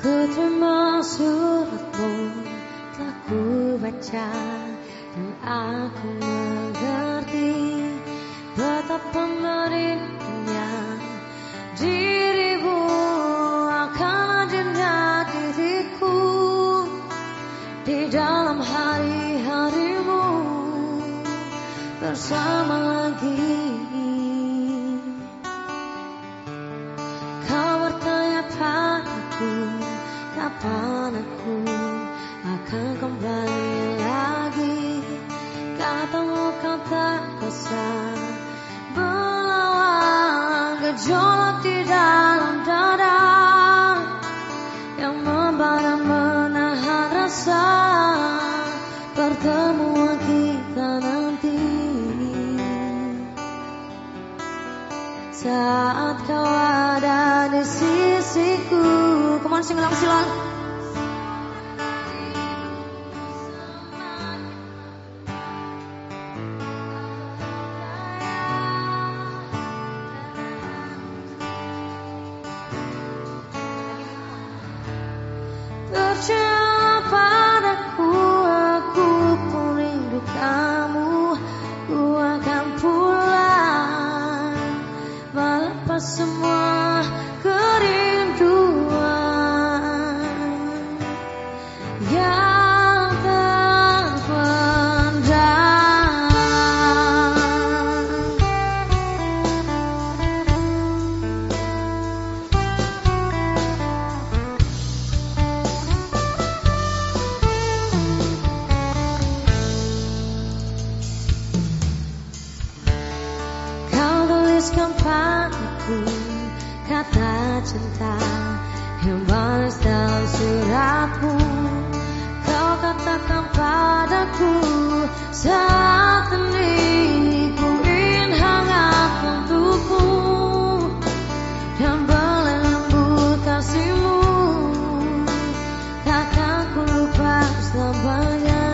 Ku terima suratmu, telah ku baca, dan aku mengerti betapa merindunya dirimu akan adanya diriku di dalam hari-harimu bersama lagi. Kau bertanya padaku, kapan aku akan kembali lagi? Katamu kau tak bisa melawan gejolak di dalam dada yang membara menahan rasa pertemuan kita nanti. Saat kau ada di sisiku, come on, sing along, silang. Percaya padaku, aku pun rindu kamu. Ku akan pulang melepas semua kerinduan yang terpendam. Kau tuliskan padaku kata cinta yang balas dalam suratmu. Kau katakan padaku, saat ini ku ingin hangat untukmu dan berlembut kasihmu. Takkan ku lupa selamanya.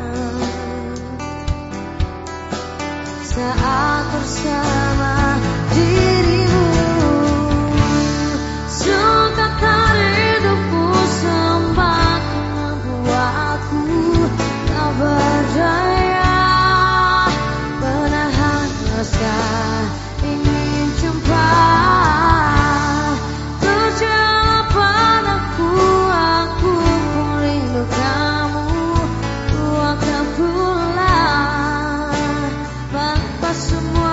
Saat bersama dirimu, sukatan hidupku sempat membuatku tak berdaya menahan rasa ingin jumpa. Percaya padaku, aku pun rindu kamu. Ku akan pulang melepas semua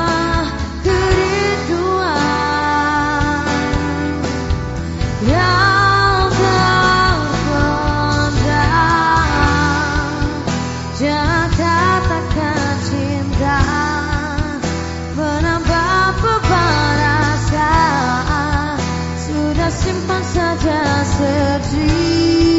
kerinduan yang terpendam. Jangan katakan cinta menambah beban rasa, sudah simpan saja sedih.